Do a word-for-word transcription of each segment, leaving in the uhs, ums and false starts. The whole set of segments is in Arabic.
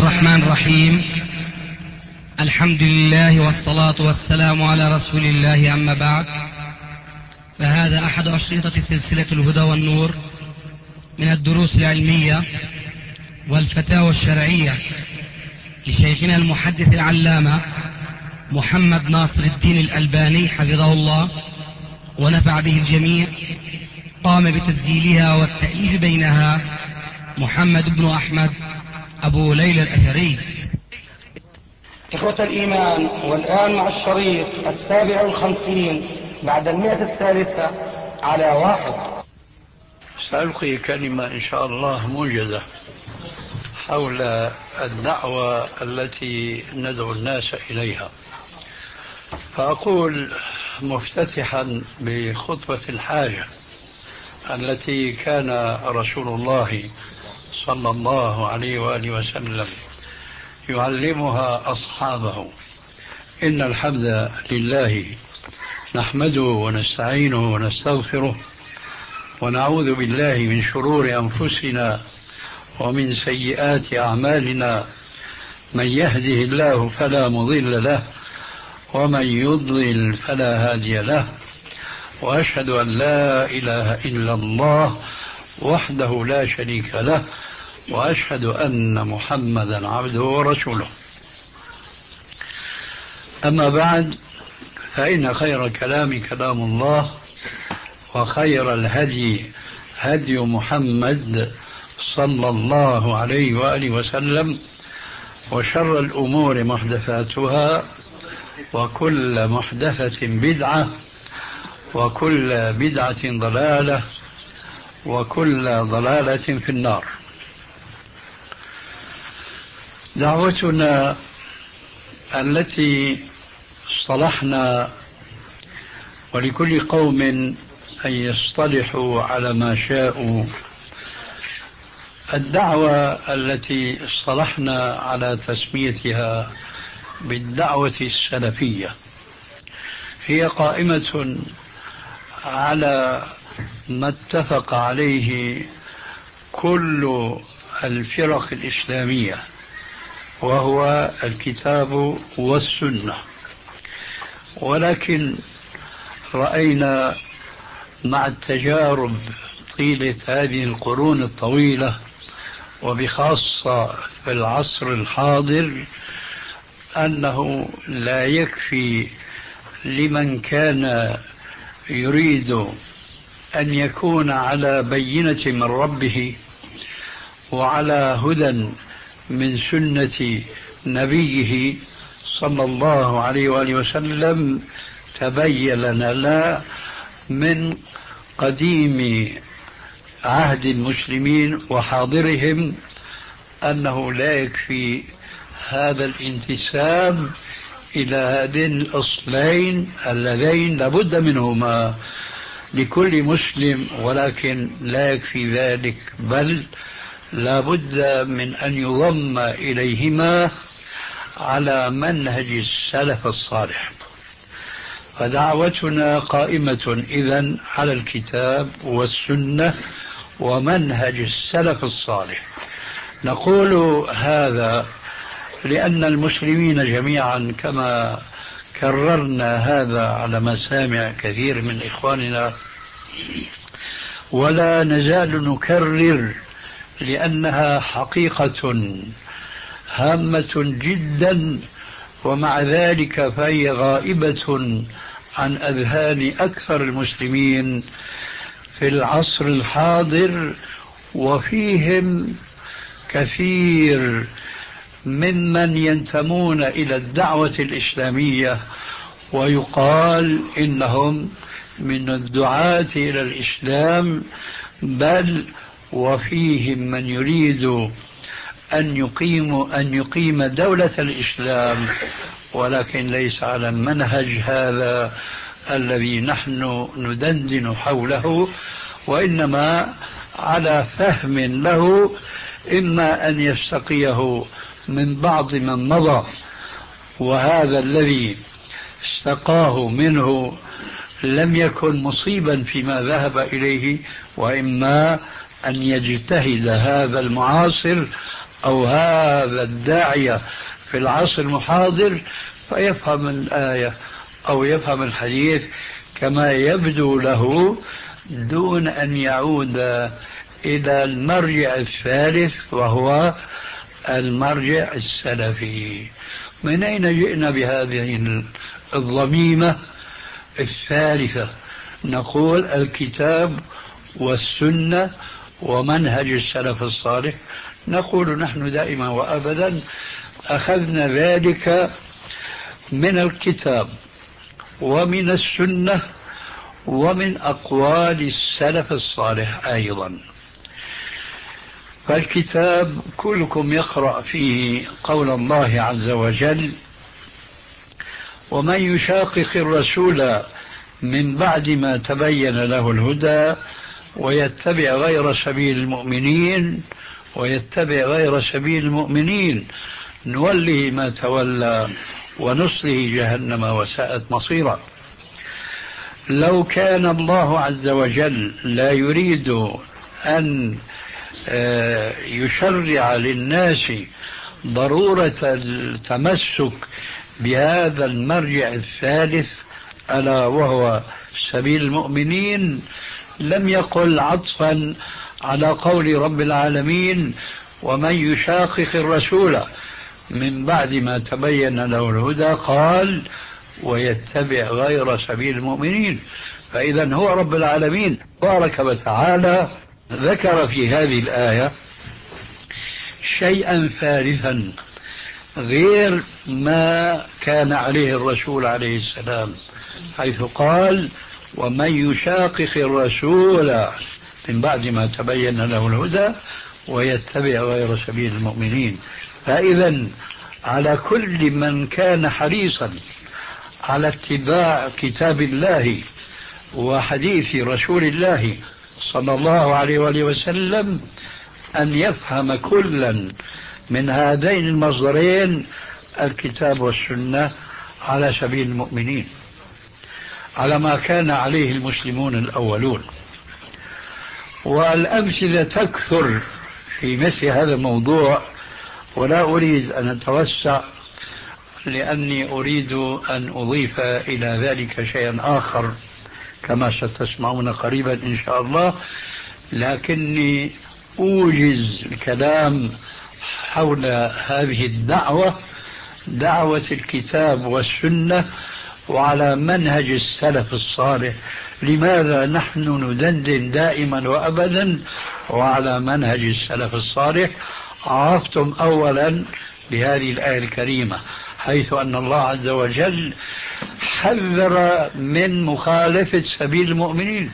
الرحمن الرحيم. الحمد لله والصلاة والسلام على رسول الله، أما بعد، فهذا أحد أشرطة سلسلة الهدى والنور من الدروس العلمية والفتاوى الشرعية لشيخنا المحدث العلامة محمد ناصر الدين الألباني حفظه الله ونفع به الجميع. قام بتسجيلها والتأليف بينها محمد بن أحمد أبو ليلى الأثري. إخوة الإيمان، والآن مع الشريط السابع والخمسين بعد المئة الثالثة على واحد. سألقي كلمة إن شاء الله موجزة حول الدعوة التي ندعو الناس إليها. فأقول مفتتحا بخطبة الحاجة التي كان رسول الله صلى الله عليه وآله وسلم يعلمها أصحابه: إن الحمد لله نحمده ونستعينه ونستغفره ونعوذ بالله من شرور أنفسنا ومن سيئات أعمالنا، من يهده الله فلا مضل له ومن يضلل فلا هادي له، وأشهد أن لا إله إلا الله وحده لا شريك له، وأشهد أن محمدا عبده ورسوله. أما بعد، فإن خير الكلام كلام الله، وخير الهدي هدي محمد صلى الله عليه وآله وسلم، وشر الأمور محدثاتها، وكل محدثة بدعة، وكل بدعة ضلالة، وكل ضلالة في النار. دعوتنا التي اصطلحنا، ولكل قوم أن يصطلحوا على ما شاءوا، الدعوة التي اصطلحنا على تسميتها بالدعوة السلفية هي قائمة على ما اتفق عليه كل الفرق الإسلامية، وهو الكتاب والسنة. ولكن رأينا مع التجارب طيلة هذه القرون الطويلة، وبخاصة في العصر الحاضر، أنه لا يكفي لمن كان يريد أن يكون على بينة من ربه وعلى هدى من سنة نبيه صلى الله عليه وآله وسلم. تبين لنا من قديم عهد المسلمين وحاضرهم أنه لا يكفي هذا الانتساب إلى هذين الأصلين اللذين لابد منهما لكل مسلم، ولكن لا يكفي ذلك، بل لابد من أن يضم إليهما على منهج السلف الصالح. فدعوتنا قائمة إذن على الكتاب والسنة ومنهج السلف الصالح. نقول هذا لأن المسلمين جميعا، كما كررنا هذا على مسامع كثير من إخواننا ولا نزال نكرر، لأنها حقيقة هامة جدا، ومع ذلك فهي غائبة عن أذهان أكثر المسلمين في العصر الحاضر، وفيهم كثير ممن ينتمون إلى الدعوة الإسلامية ويقال إنهم من الدعاة إلى الإسلام، بل وفيهم من يريد أن يقيم أن يقيم دولة الإسلام، ولكن ليس على المنهج هذا الذي نحن ندندن حوله، وإنما على فهم له، إما أن يستقيه من بعض من مضى، وهذا الذي استقاه منه لم يكن مصيبا فيما ذهب إليه، وإما أن يجتهد هذا المعاصر أو هذا الداعية في العصر المحاضر فيفهم الآية أو يفهم الحديث كما يبدو له دون أن يعود إلى المرجع الثالث وهو المرجع السلفي. من أين جئنا بهذه الضميمة الثالثة؟ نقول الكتاب والسنة ومنهج السلف الصالح. نقول نحن دائما وأبدا أخذنا ذلك من الكتاب ومن السنة ومن أقوال السلف الصالح أيضا. فالكتاب كلكم يقرأ فيه قول الله عز وجل: ومن يشاقق الرسول من بعد ما تبين له الهدى ويتبع غير سبيل المؤمنين ويتبع غير سبيل المؤمنين نوله ما تولى ونصله جهنم وساءت مصيرا. لو كان الله عز وجل لا يريد أن يشرع للناس ضرورة التمسك بهذا المرجع الثالث ألا وهو سبيل المؤمنين لم يقل عطفا على قول رب العالمين: ومن يشاقق الرسول من بعد ما تبين له الهدى قال ويتبع غير سبيل المؤمنين. فإذا هو رب العالمين تبارك وتعالى ذكر في هذه الآية شيئا ثالثا غير ما كان عليه الرسول عليه السلام، حيث قال: ومن يشاقق الرسول من بعد ما تبين له الهدى ويتبع غير سبيل المؤمنين. فإذا على كل من كان حريصا على اتباع كتاب الله وحديث رسول الله صلى الله عليه وآله وسلم أن يفهم كلا من هذين المصدرين الكتاب والسنة على سبيل المؤمنين، على ما كان عليه المسلمون الأولون. والأمثلة تكثر في مثل هذا الموضوع، ولا أريد أن أتوسع لأني أريد أن أضيف إلى ذلك شيئا آخر كما ستسمعون قريبا إن شاء الله، لكني أوجز الكلام حول هذه الدعوة، دعوة الكتاب والسنة وعلى منهج السلف الصالح. لماذا نحن ندندن دائما وأبدا وعلى منهج السلف الصالح؟ عرفتم أولا بهذه الآية الكريمة، حيث أن الله عز وجل حذر من مخالفة سبيل المؤمنين،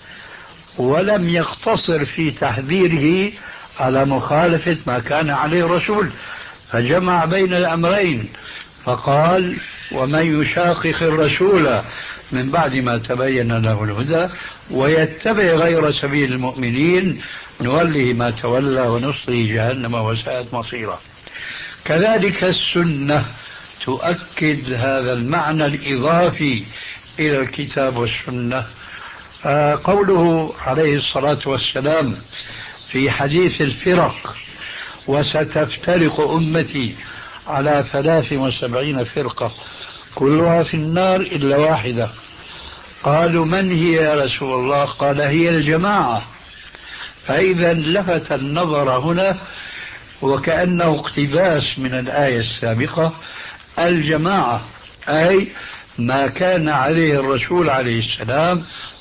ولم يقتصر في تحذيره على مخالفة ما كان عليه الرسول، فجمع بين الأمرين فقال: ومن يشاقق الرسول من بعد ما تبين له الهدى ويتبع غير سبيل المؤمنين نوله ما تولى ونصله جهنم وساءت مصيرا. كذلك السنة تؤكد هذا المعنى الإضافي إلى الكتاب والسنة. قوله عليه الصلاة والسلام في حديث الفرق: وستفترق أمتي على ثلاث وسبعين فرقة كلها في النار إلا واحدة. قالوا: من هي يا رسول الله؟ قال: هي الجماعة. فإذا لفت النظر هنا وكأنه اقتباس من الآية السابقة: الجماعة أي ما كان عليه الرسول عليه السلام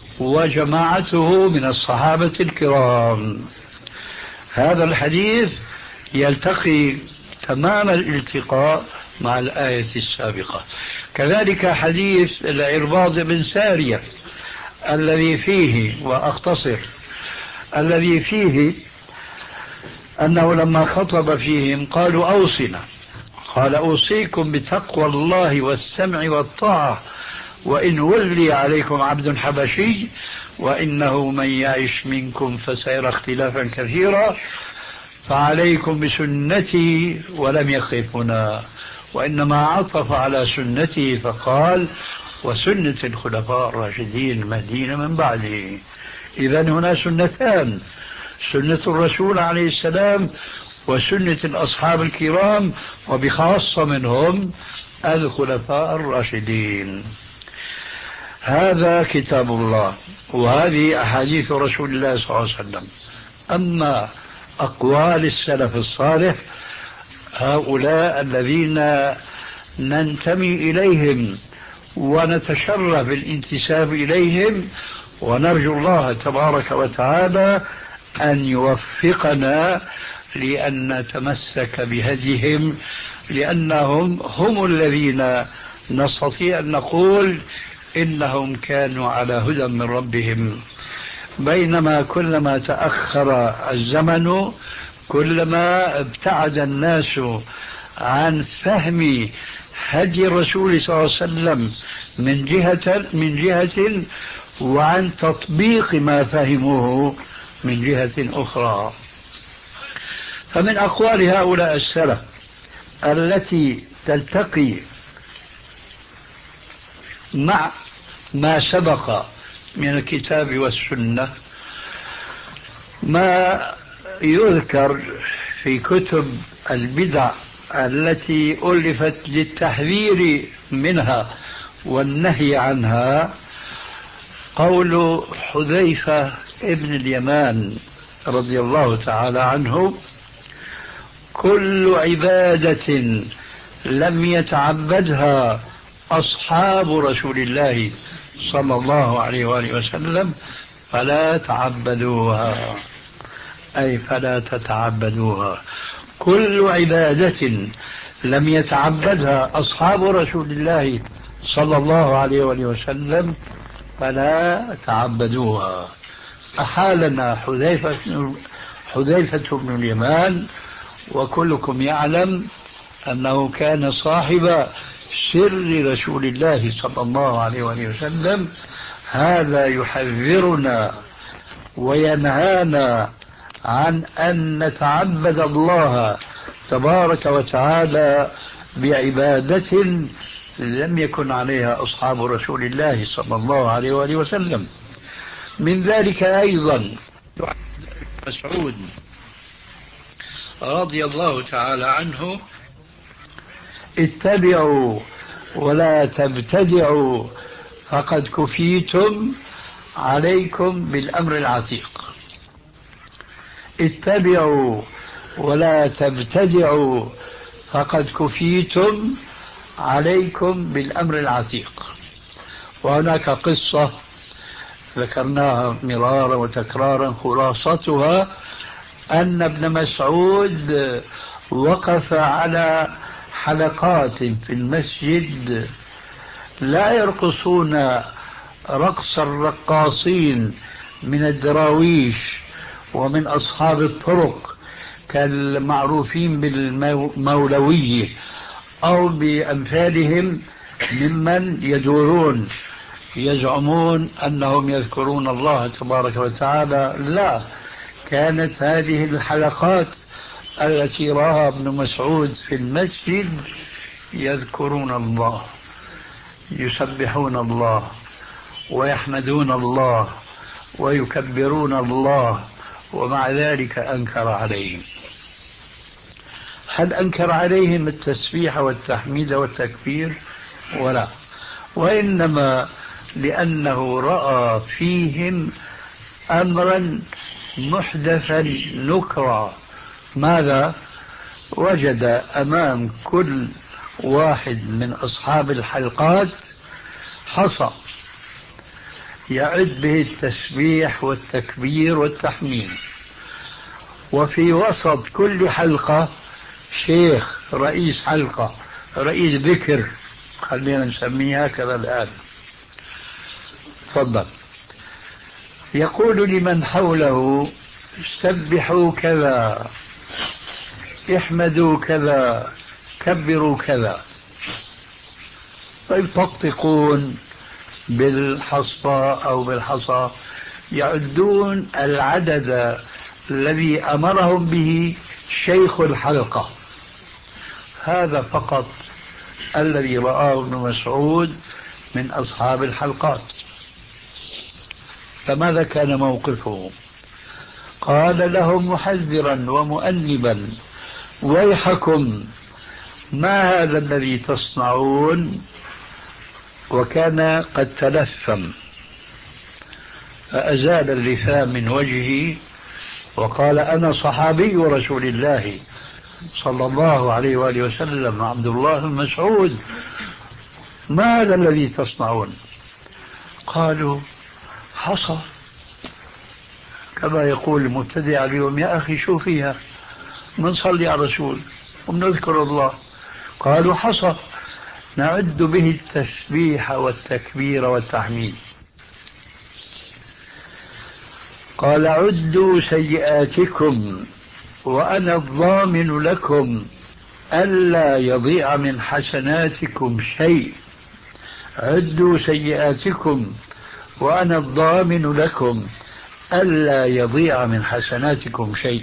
وجماعته من الصحابة الكرام. هذا الحديث يلتقي تمام الالتقاء مع الآية السابقة. كذلك حديث العرباض بن سارية الذي فيه، وأختصر، الذي فيه أنه لما خطب فيهم قالوا: أوصنا. قال: أوصيكم بتقوى الله والسمع والطاعة وإن ولي عليكم عبد حبشي وإنه من يعش منكم فسيرى اختلافا كثيرا فعليكم بسنتي. ولم يقف هنا، وإنما عطف على سنته فقال: وسنة الخلفاء الراشدين المهديين من بعده. إذن هنا سنتان: سنة الرسول عليه السلام وسنة الأصحاب الكرام، وبخاصة منهم الخلفاء الراشدين. هذا كتاب الله، وهذه أحاديث رسول الله صلى الله عليه وسلم. أما أقوال السلف الصالح، هؤلاء الذين ننتمي إليهم ونتشرف بالانتساب إليهم، ونرجو الله تبارك وتعالى أن يوفقنا لأن نتمسك بهديهم، لأنهم هم الذين نستطيع أن نقول إنهم كانوا على هدى من ربهم. بينما كلما تأخر الزمن كلما ابتعد الناس عن فهم هدي الرسول صلى الله عليه وسلم من جهة من جهة وعن تطبيق ما فهموه من جهة أخرى. فمن أقوال هؤلاء السلف التي تلتقي مع ما سبق من الكتاب والسنة ما يذكر في كتب البدع التي ألفت للتحذير منها والنهي عنها. قول حذيفة ابن اليمان رضي الله تعالى عنه: كل عبادة لم يتعبدها أصحاب رسول الله صلى الله عليه وآله وسلم فلا تعبدوها، أي فلا تتعبدوها. كل عبادة لم يتعبدها أصحاب رسول الله صلى الله عليه وآله وسلم فلا تعبدوها. أحالنا حذيفة حذيفة بن اليمان، وكلكم يعلم أنه كان صاحب سر رسول الله صلى الله عليه وآله وسلم. هذا يحذرنا وينهانا عن أن نتعبد الله تبارك وتعالى بعبادة لم يكن عليها أصحاب رسول الله صلى الله عليه وآله وسلم. من ذلك أيضا مسعود رضي الله تعالى عنه: اتبعوا ولا تبتدعوا فقد كفيتم، عليكم بالأمر العتيق. اتبعوا ولا تبتدعوا فقد كفيتم، عليكم بالأمر العتيق. وهناك قصة ذكرناها مرارا وتكرارا، خلاصتها أن ابن مسعود وقف على حلقات في المسجد لا يرقصون رقص الرقاصين من الدراويش ومن أصحاب الطرق كالمعروفين بالمولوية أو بأمثالهم ممن يدورون يزعمون أنهم يذكرون الله تبارك وتعالى. لا، كانت هذه الحلقات التي رأها ابن مسعود في المسجد يذكرون الله، يسبحون الله ويحمدون الله ويكبرون الله، ومع ذلك أنكر عليهم. هل أنكر عليهم التسبيح والتحميد والتكبير؟ ولا، وإنما لأنه رأى فيهم أمرا محدثا نكرا. ماذا؟ وجد أمام كل واحد من أصحاب الحلقات حصى يعد به التسبيح والتكبير والتحميد، وفي وسط كل حلقة شيخ رئيس حلقة، رئيس ذكر، خلينا نسميها كذا الآن. تفضل. يقول لمن حوله: سبحوا كذا، احمدوا كذا، كبروا كذا، فيطقطقون بالحصى أو بالحصى، يعدون العدد الذي أمرهم به شيخ الحلقة. هذا فقط الذي رآه ابن مسعود من أصحاب الحلقات. فماذا كان موقفه؟ قال لهم محذرا ومؤنبا: ويحكم ما هذا الذي تصنعون. وكان قد تلثم فأزال اللثام من وجهه وقال أنا صحابي رسول الله صلى الله عليه وآله وسلم عبد الله بن مسعود، ما هذا الذي تصنعون؟ قالوا حصى، كما يقول المبتدع اليوم يا أخي شو فيها، منصلي على الرسول ومنذكر الله. قالوا حصى نعد به التسبيح والتكبير والتحميد. قال عدوا سيئاتكم وأنا الضامن لكم ألا يضيع من حسناتكم شيء. عدوا سيئاتكم وأنا الضامن لكم ألا يضيع من حسناتكم شيء.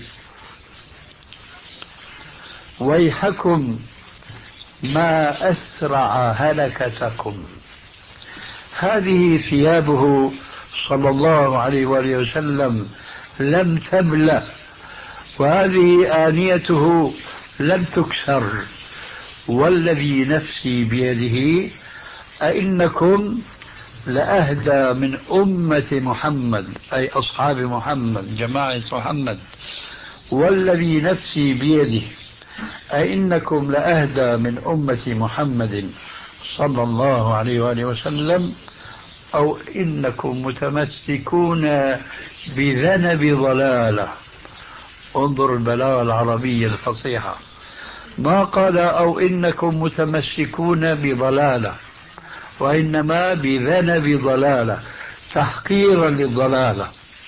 ويحكم ما أسرع هلكتكم. هذه ثيابه صلى الله عليه وآله وسلم لم تبلى، وهذه آنيته لم تكسر. والذي نفسي بيده أئنكم لأهدى من أمة محمد، أي أصحاب محمد جماعة محمد. والذي نفسي بيده أئنكم لأهدى من أمة محمد صلى الله عليه وآله وسلم، أو إنكم متمسكون بذنب ضلالة. انظر البلاغة العربية الفصيحة، ما قال أو إنكم متمسكون بضلالة، وإنما بذنب ضلالة تحقيرا للضلالة.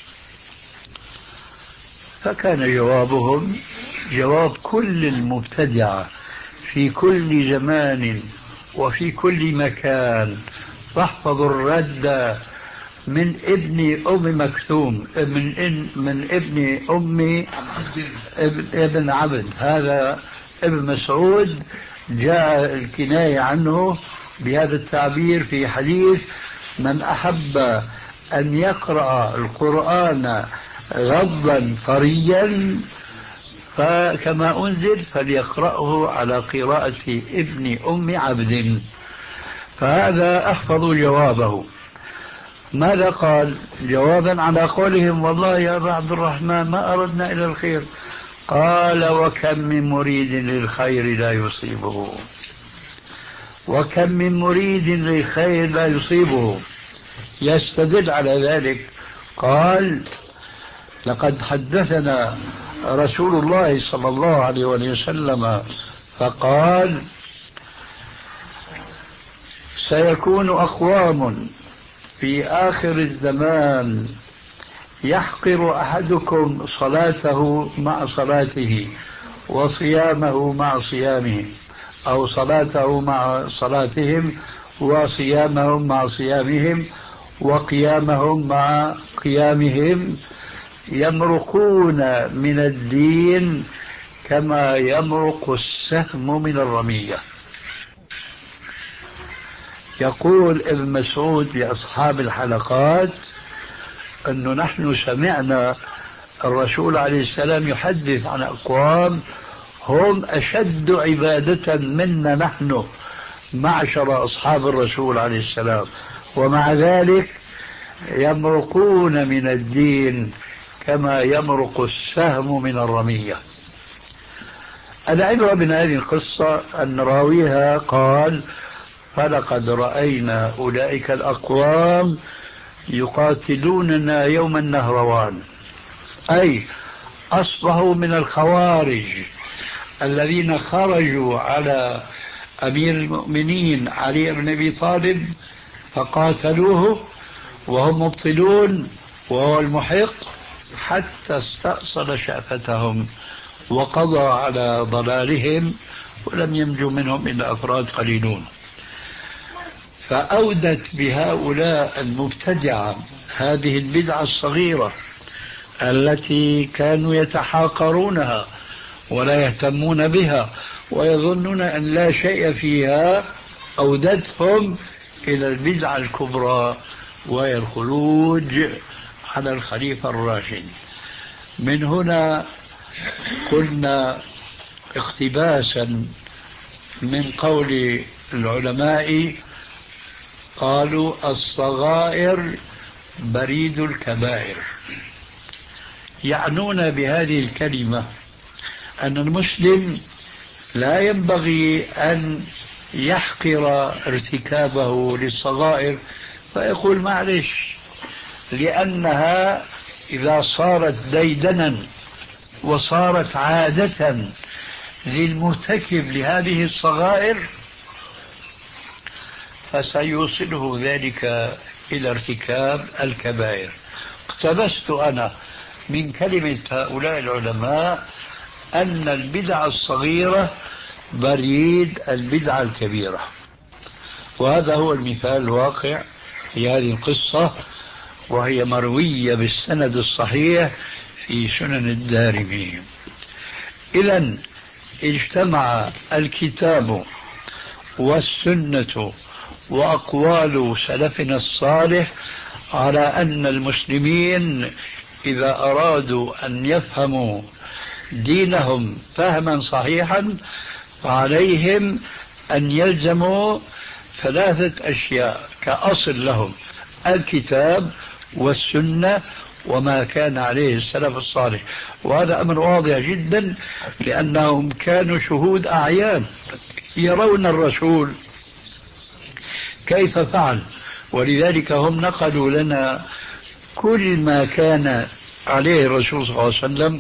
فكان جوابهم جواب كل المبتدعة في كل زمان وفي كل مكان. فاحفظوا الرد من ابن أم مكتوم، من, إن من ابن أم ابن, ابن عبد، هذا ابن مسعود جاء الكناية عنه بهذا التعبير في حديث من أحب أن يقرأ القرآن غضا طريا فكما أنزل فليقرأه على قراءة ابن أم عبد. فهذا أحفظ جوابه. ماذا قال جوابا على قولهم والله يا أبا عبد الرحمن ما أردنا إلى الخير؟ قال وكم من مريد للخير لا يصيبه، وكم من مريد للخير لا يصيبه. يستدل على ذلك قال لقد حدثنا رسول الله صلى الله عليه وسلم فقال سيكون أقوام في آخر الزمان يحقر أحدكم صلاته مع صلاته وصيامه مع صيامه، أو صلاته مع صلاتهم وصيامهم مع صيامهم وقيامهم مع قيامهم، يمرقون من الدين كما يمرق السهم من الرمية. يقول ابن مسعود لأصحاب الحلقات أنه نحن سمعنا الرسول عليه السلام يحدث عن أقوام هم أشد عبادة منا نحن معشر أصحاب الرسول عليه السلام، ومع ذلك يمرقون من الدين كما يمرق السهم من الرمية. العبرة من هذه القصة أن راويها قال فلقد رأينا أولئك الأقوام يقاتلوننا يوم النهروان، أي أصبحوا من الخوارج الذين خرجوا على أمير المؤمنين علي بن أبي طالب فقاتلوه وهم مبطلون وهو المحق حتى استأصل شأفتهم وقضى على ضلالهم ولم ينجو منهم إلا أفراد قليلون. فأودت بهؤلاء المبتدعة هذه البدعة الصغيرة التي كانوا يتحاقرونها ولا يهتمون بها ويظنون أن لا شيء فيها، أودتهم إلى البدعة الكبرى وهي الخروج على الخليفة الراشد. من هنا قلنا اقتباسا من قول العلماء قالوا الصغائر بريد الكبائر، يعنون بهذه الكلمة أن المسلم لا ينبغي أن يحقر ارتكابه للصغائر فيقول معلش، لأنها إذا صارت ديدنا وصارت عادة للمرتكب لهذه الصغائر فسيوصله ذلك إلى ارتكاب الكبائر. اقتبست أنا من كلمة هؤلاء العلماء أن البدعة الصغيرة بريد البدعة الكبيرة، وهذا هو المثال الواقع في هذه القصة، وهي مروية بالسند الصحيح في سنن الدارمي. إذن اجتمع الكتاب والسنة وأقوال سلفنا الصالح على أن المسلمين إذا أرادوا أن يفهموا دينهم فهما صحيحا فعليهم أن يلزموا ثلاثة أشياء كأصل لهم: الكتاب والسنة وما كان عليه السلف الصالح. وهذا أمر واضح جدا لأنهم كانوا شهود أعيان يرون الرسول كيف فعل، ولذلك هم نقلوا لنا كل ما كان عليه الرسول صلى الله عليه وسلم،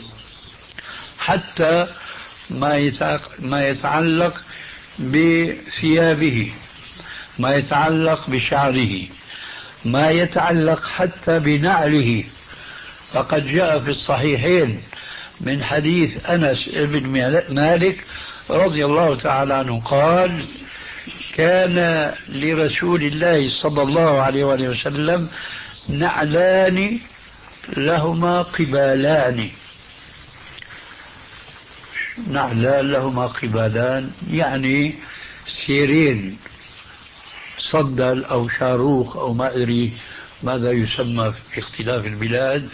حتى ما يتعلق بثيابه، ما يتعلق بشعره، ما يتعلق حتى بنعله. فقد جاء في الصحيحين من حديث أنس بن مالك رضي الله تعالى عنه قال: كان لرسول الله صلى الله عليه وآله وسلم نعلان لهما قبالان. نعلان لهما قبالان يعني سيرين، صندل أو شاروخ أو ما أدري ماذا يسمى في اختلاف البلاد.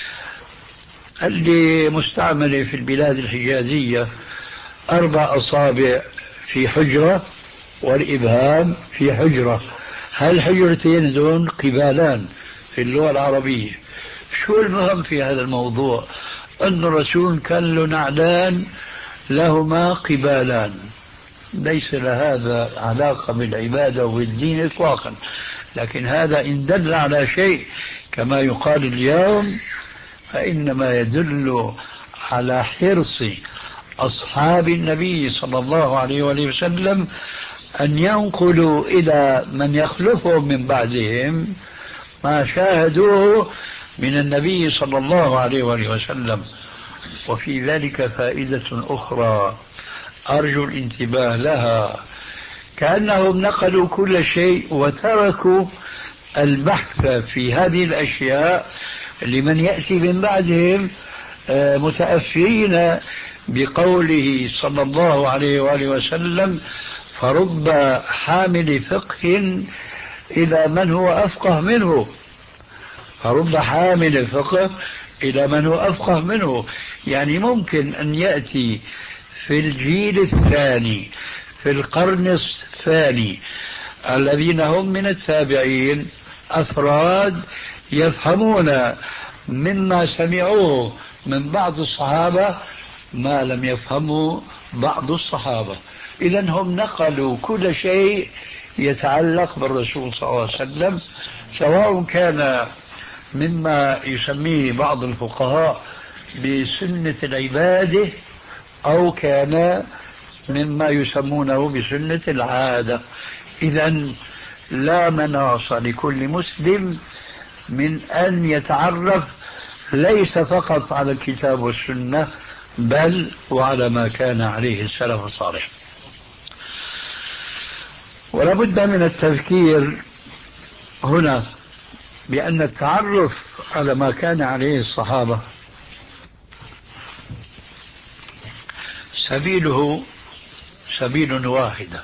اللي مستعملة في البلاد الحجازية أربع أصابع في حجرة والإبهام في حجرة، هالحجرتين دون قبالان في اللغة العربية. شو المهم في هذا الموضوع؟ أن الرسول كان له نعلان لهما قبالان، ليس لهذا علاقة بالعبادة والدين إطلاقا، لكن هذا إن دل على شيء كما يقال اليوم فإنما يدل على حرص أصحاب النبي صلى الله عليه وآله وسلم أن ينقلوا إلى من يخلفهم من بعدهم ما شاهدوه من النبي صلى الله عليه وآله وسلم. وفي ذلك فائدة أخرى أرجو الانتباه لها، كأنهم نقلوا كل شيء وتركوا البحث في هذه الأشياء لمن يأتي من بعدهم متأثرين بقوله صلى الله عليه وآله وسلم: فرب حامل فقه إلى من هو أفقه منه. فرب حامل فقه إلى من هو أفقه منه، يعني ممكن أن يأتي في الجيل الثاني في القرن الثاني الذين هم من التابعين أفراد يفهمون مما سمعوه من بعض الصحابة ما لم يفهموا بعض الصحابة. إذن هم نقلوا كل شيء يتعلق بالرسول صلى الله عليه وسلم، سواء كان مما يسميه بعض الفقهاء بسنة العبادة أو كان مما يسمونه بسنة العادة. إذن لا مناص لكل مسلم من أن يتعرف ليس فقط على الكتاب والسنة بل وعلى ما كان عليه السلف الصالح. ولا بد من التذكير هنا بأن التعرف على ما كان عليه الصحابة سبيله سبيل واحدة،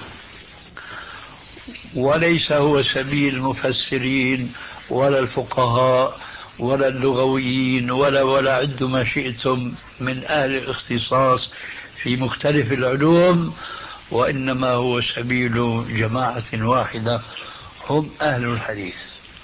وليس هو سبيل المفسرين ولا الفقهاء ولا اللغويين ولا ولا عد ما شئتم من أهل الاختصاص في مختلف العلوم، وإنما هو سبيل جماعة واحدة هم أهل الحديث.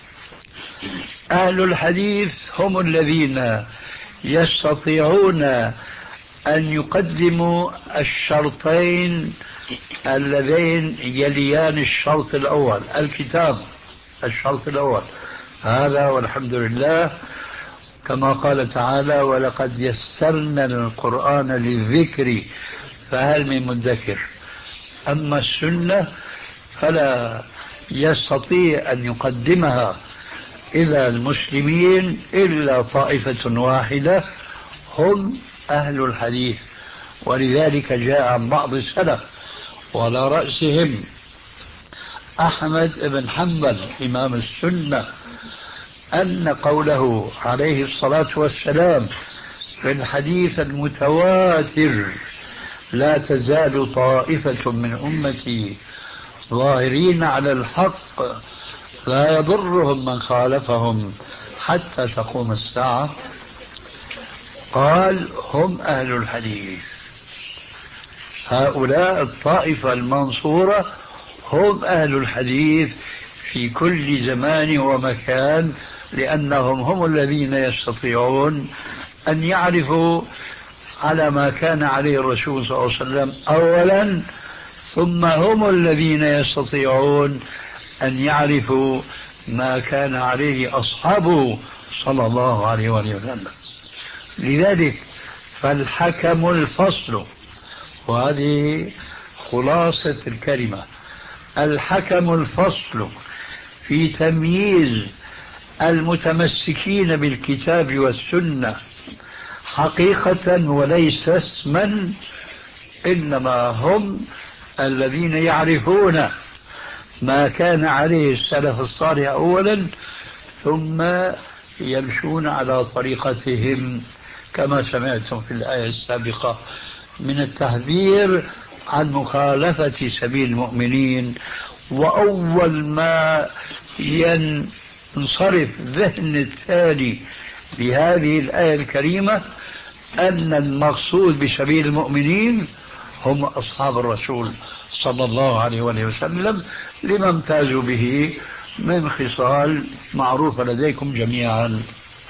أهل الحديث هم الذين يستطيعون أن يقدموا الشرطين اللذين يليان الشرط الأول، الكتاب الشرط الأول هذا، والحمد لله كما قال تعالى: ولقد يسرنا القرآن للذكر فهل من مدكر. أما السنة فلا يستطيع أن يقدمها إلى المسلمين إلا طائفة واحدة هم أهل الحديث. ولذلك جاء عن بعض السلف وعلى رأسهم أحمد بن حنبل إمام السنة أن قوله عليه الصلاة والسلام في الحديث المتواتر: لا تزال طائفة من أمتي ظاهرين على الحق لا يضرهم من خالفهم حتى تقوم الساعة، قال: هم أهل الحديث. هؤلاء الطائفة المنصورة هم أهل الحديث في كل زمان ومكان، لأنهم هم الذين يستطيعون أن يعرفوا على ما كان عليه الرسول صلى الله عليه وسلم أولا، ثم هم الذين يستطيعون أن يعرفوا ما كان عليه أصحابه صلى الله عليه وسلم. لذلك فالحكم الفصل، وهذه خلاصة الكلمة، الحكم الفصل في تمييز المتمسكين بالكتاب والسنة حقيقة وليس اسما، إنما هم الذين يعرفون ما كان عليه السلف الصالح أولا، ثم يمشون على طريقتهم كما سمعتم في الآية السابقة من التحذير عن مخالفة سبيل المؤمنين. وأول ما ينصرف ذهن التالي بهذه الآية الكريمة أن المقصود بسبيل المؤمنين هم أصحاب الرسول صلى الله عليه وسلم، لما امتازوا به من خصال معروفة لديكم جميعا.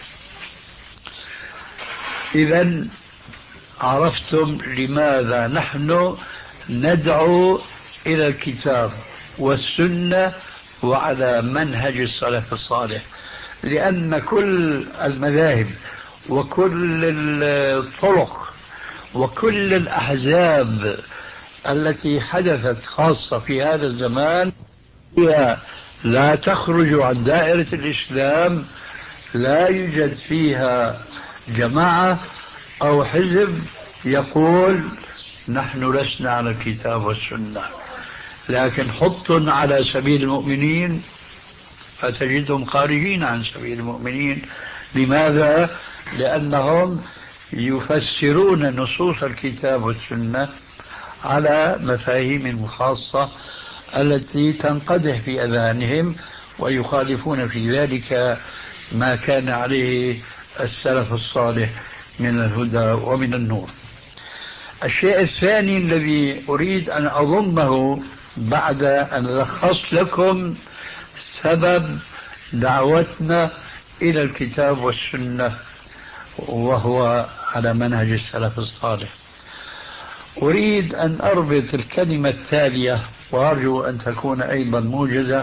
إذن عرفتم لماذا نحن ندعو إلى الكتاب والسنة وعلى منهج السلف الصالح، لأن كل المذاهب وكل الطرق وكل الأحزاب التي حدثت خاصة في هذا الزمان هي لا تخرج عن دائرة الإسلام، لا يوجد فيها جماعة أو حزب يقول نحن لسنا على الكتاب والسنة، لكن حط على سبيل المؤمنين فتجدهم خارجين عن سبيل المؤمنين. لماذا؟ لأنهم يفسرون نصوص الكتاب والسنة على مفاهيم خاصة التي تنقدح في أذهانهم، ويخالفون في ذلك ما كان عليه السلف الصالح من الهدى ومن النور. الشيء الثاني الذي أريد أن أضمه بعد أن لخصت لكم سبب دعوتنا إلى الكتاب والسنة وهو على منهج السلف الصالح، أريد أن أربط الكلمة التالية، وأرجو أن تكون أيضا موجزة،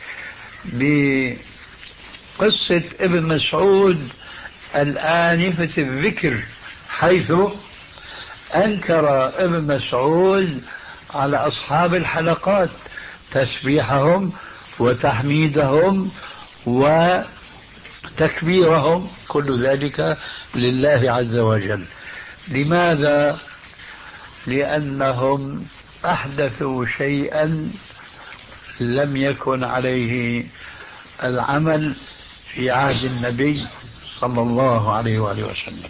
بقصة ابن مسعود الآنفة الذكر، حيث أنكر ابن مسعود على أصحاب الحلقات تسبيحهم وتحميدهم وتكبيرهم، كل ذلك لله عز وجل. لماذا؟ لأنهم أحدثوا شيئا لم يكن عليه العمل في عهد النبي صلى الله عليه وآله وسلم.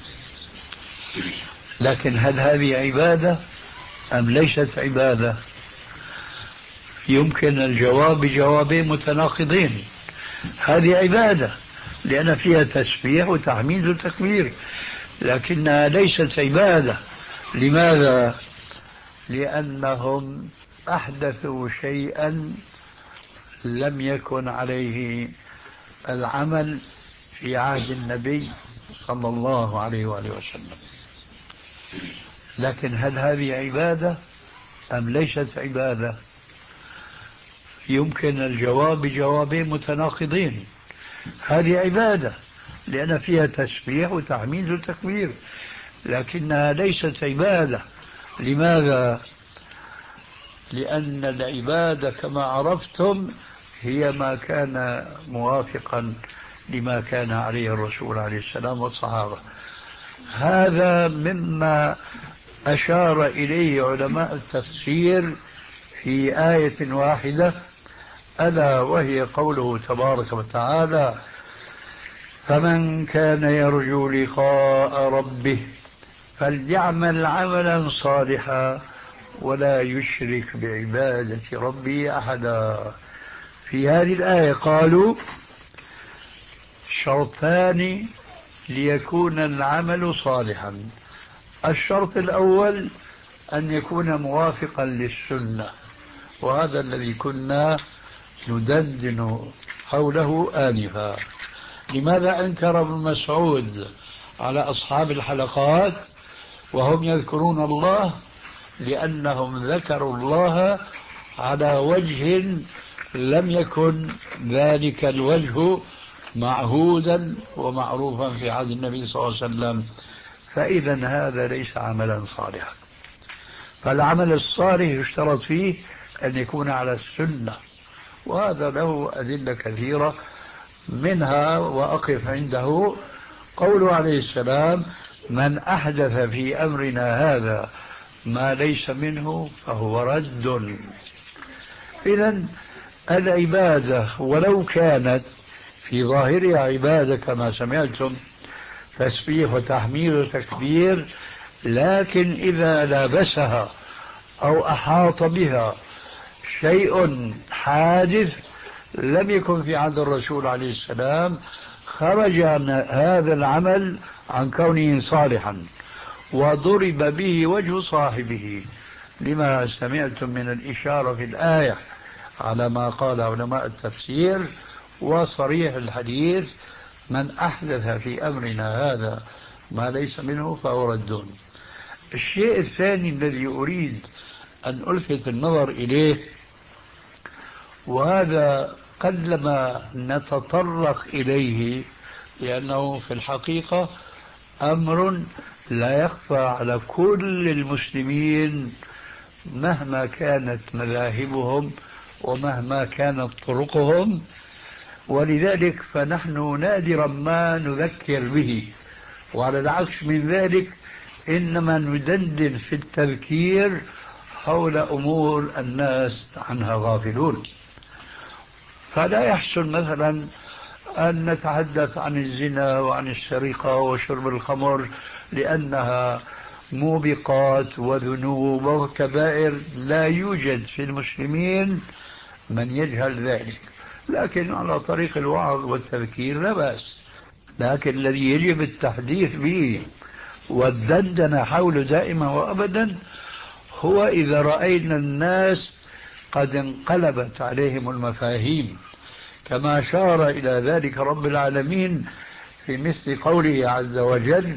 لكن هل هذه عبادة أم ليست عبادة؟ يمكن الجواب بجوابين متناقضين. هذه عبادة لأن فيها تسبيح وتحميد وتكبير، لكنها ليست عبادة لماذا؟ لأنهم أحدثوا شيئا لم يكن عليه العمل في عهد النبي صلى الله عليه وآله وسلم. لكن هل هذه عبادة أم ليست عبادة؟ يمكن الجواب بجوابين متناقضين. هذه عبادة لأن فيها تسبيح وتحميد وتكبير، لكنها ليست عبادة. لماذا؟ لأن العبادة كما عرفتم هي ما كان موافقا لما كان عليه الرسول عليه السلام والصحابة. هذا مما أشار إليه علماء التفسير في آية واحدة، ألا وهي قوله تبارك وتعالى: فمن كان يرجو لقاء ربه فليعمل عملا صالحا ولا يشرك بعبادة ربه أحدا. في هذه الآية قالوا شرطان ليكون العمل صالحا. الشرط الأول أن يكون موافقا للسنة، وهذا الذي كنا ندندن حوله آنفا. لماذا أنكر ابن مسعود على أصحاب الحلقات وهم يذكرون الله؟ لأنهم ذكروا الله على وجه لم يكن ذلك الوجه معهودا ومعروفا في عهد النبي صلى الله عليه وسلم، فإذا هذا ليس عملا صالحا. فالعمل الصالح يشترط فيه أن يكون على السنة، وهذا له أدلة كثيرة، منها وأقف عنده قوله عليه السلام: من أحدث في أمرنا هذا ما ليس منه فهو رد. إذن العبادة ولو كانت في ظاهرها عبادة كما سمعتم، تسبيح وتحميد وتكبير، لكن إذا لابسها أو أحاط بها شيء حادث لم يكن في عهد الرسول عليه السلام، خرج عن هذا العمل عن كونه صالحا وضرب به وجه صاحبه، لما سمعتم من الإشارة في الآية على ما قال علماء التفسير وصريح الحديث: من أحدث في أمرنا هذا ما ليس منه فهو رد. الشيء الثاني الذي أريد أن ألفت النظر إليه، وهذا قلما نتطرق إليه لأنه في الحقيقة أمر لا يخفى على كل المسلمين مهما كانت مذاهبهم ومهما كانت طرقهم، ولذلك فنحن نادرا ما نذكر به، وعلى العكس من ذلك إنما ندندن في التذكير حول أمور الناس عنها غافلون. فلا يحسن مثلا أن نتحدث عن الزنا وعن السرقة وشرب الخمر لأنها موبقات وذنوب وكبائر لا يوجد في المسلمين من يجهل ذلك، لكن على طريق الوعظ والتذكير لا بأس. لكن الذي يجب التحديث به والدندنة حوله دائما وأبدا هو إذا رأينا الناس قد انقلبت عليهم المفاهيم، كما أشار إلى ذلك رب العالمين في مثل قوله عز وجل: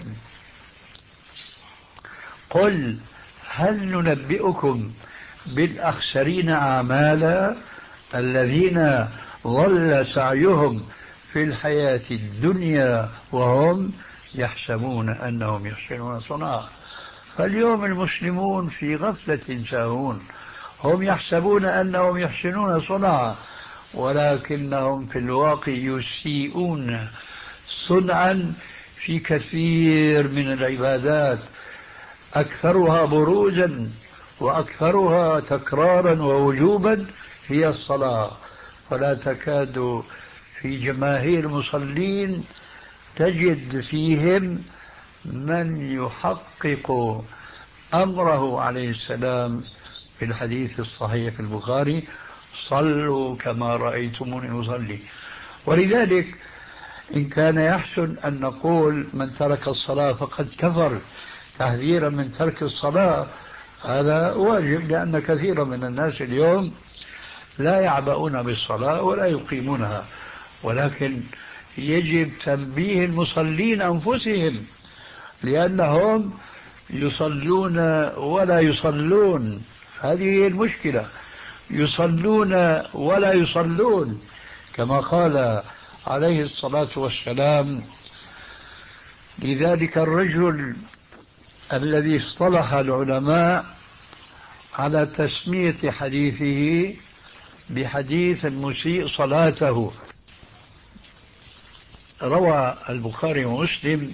قل هل ننبئكم بالأخسرين أعمالا الذين ضل سعيهم في الحياة الدنيا وهم يحسبون أنهم يحسنون صنعا. فاليوم المسلمون في غفلة ساهون، هم يحسبون أنهم يحسنون صنعا ولكنهم في الواقع يسيئون صنعا في كثير من العبادات، أكثرها بروزا وأكثرها تكرارا ووجوبا هي الصلاة. فلا تكاد في جماهير المصلين تجد فيهم من يحقق أمره عليه السلام في الحديث الصحيح في البخاري: صلوا كما رأيتموني أصلي. ولذلك إن كان يحسن أن نقول من ترك الصلاة فقد كفر تحذيرا من ترك الصلاة، هذا واجب، لأن كثيرا من الناس اليوم لا يعبؤون بالصلاة ولا يقيمونها، ولكن يجب تنبيه المصلين أنفسهم، لأنهم يصلون ولا يصلون. هذه هي المشكلة، يصلون ولا يصلون، كما قال عليه الصلاة والسلام لذلك الرجل الذي اصطلح العلماء على تسمية حديثه بحديث المسيء صلاته. روى البخاري ومسلم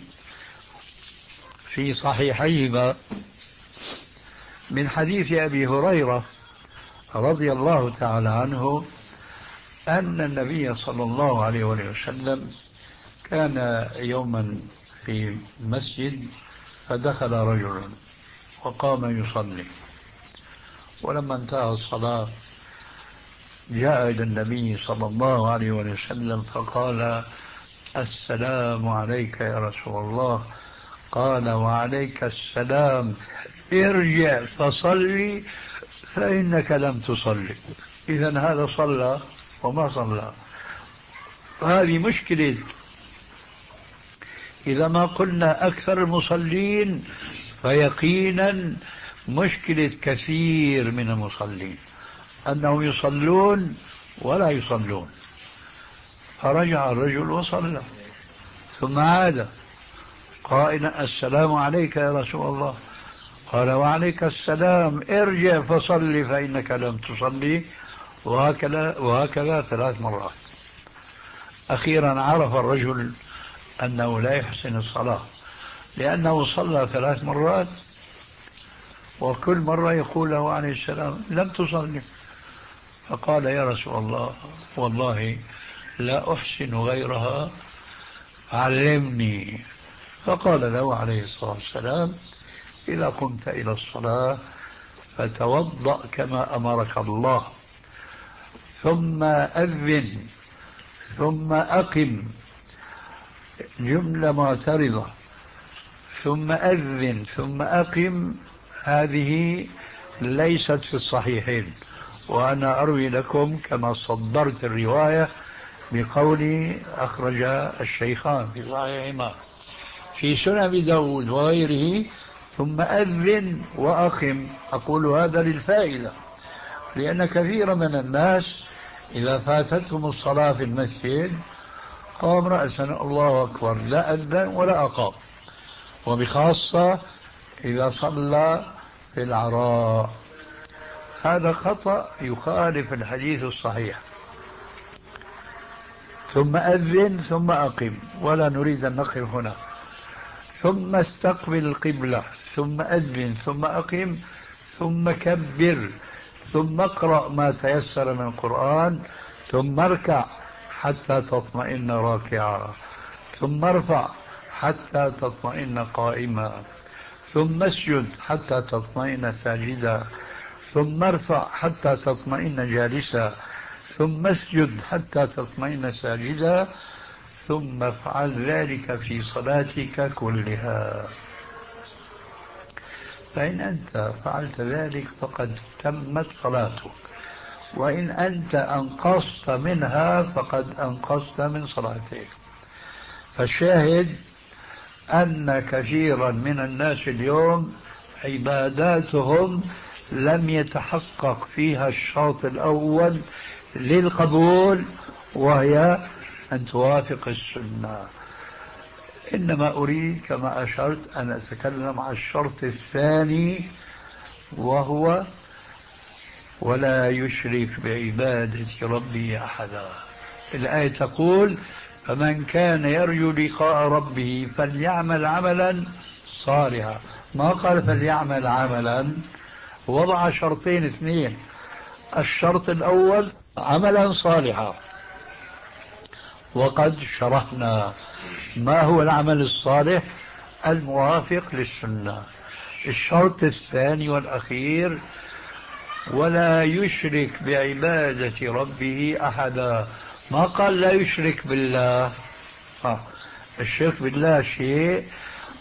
في صحيحيهما من حديث أبي هريرة رضي الله تعالى عنه أن النبي صلى الله عليه وسلم كان يوما في مسجد فدخل رجل وقام يصلي، ولما انتهى الصلاة جاء إلى النبي صلى الله عليه وسلم فقال: السلام عليك يا رسول الله. قال: وعليك السلام، ارجع فصلي فإنك لم تصلي. إذن هذا صلى وما صلى. هذه مشكلة. إذا ما قلنا أكثر المصلين فيقينا مشكلة كثير من المصلين أنهم يصلون ولا يصلون. فرجع الرجل وصلى ثم عاد قائلا: السلام عليك يا رسول الله. قال: وعليك السلام، ارجع فصلي فإنك لم تصلي. وهكذا, وهكذا ثلاث مرات. أخيرا عرف الرجل أنه لا يحسن الصلاة، لأنه صلى ثلاث مرات وكل مرة يقول له عليه السلام: لم تصلي. فقال: يا رسول الله والله لا أحسن غيرها، علمني. فقال له عليه الصلاة والسلام: إذا قمت إلى الصلاة فتوضأ كما أمرك الله، ثم أذن، ثم أقم، جملة معترضة، ثم أذن ثم أقم، هذه ليست في الصحيحين، وأنا أروي لكم كما صدرت الرواية بقولي أخرج الشيخان في صحيحهما في سنن أبي داود وغيره: ثم أذن وأقم. أقول هذا للفائدة، لأن كثير من الناس إذا فاتتهم الصلاة في المسجد قام رأسا الله أكبر، لا أذن ولا أقام، وبخاصة إذا صلى في العراء. هذا خطأ يخالف الحديث الصحيح. ثم أذن ثم أقم، ولا نريد أن نقف هنا. ثم استقبل القبلة، ثم أذن ثم أقم، ثم كبر، ثم اقرأ ما تيسر من القرآن، ثم اركع حتى تطمئن راكعا، ثم ارفع حتى تطمئن قائما، ثم اسجد حتى تطمئن ساجدا، ثم ارفع حتى تطمئن جالسا، ثم اسجد حتى تطمئن ساجدا، ثم افعل ذلك في صلاتك كلها. فإن أنت فعلت ذلك فقد تمت صلاتك، وإن أنت أنقصت منها فقد أنقصت من صلاتك. فالشاهد أن كثيرا من الناس اليوم عباداتهم لم يتحقق فيها الشرط الأول للقبول، وهي أن توافق السنة. إنما أريد كما أشرت أن أتكلم عن الشرط الثاني، وهو ولا يشرك بعبادة ربه أحدا. الآية تقول: فمن كان يرجو لقاء ربه فليعمل عملا صالحا. ما قال فليعمل عملا، وضع شرطين اثنين: الشرط الأول عملا صالحا، وقد شرحنا ما هو العمل الصالح الموافق للسنة. الشرط الثاني والأخير: ولا يشرك بعبادة ربه أحدا. ما قال لا يشرك بالله. آه. الشرك بالله شيء،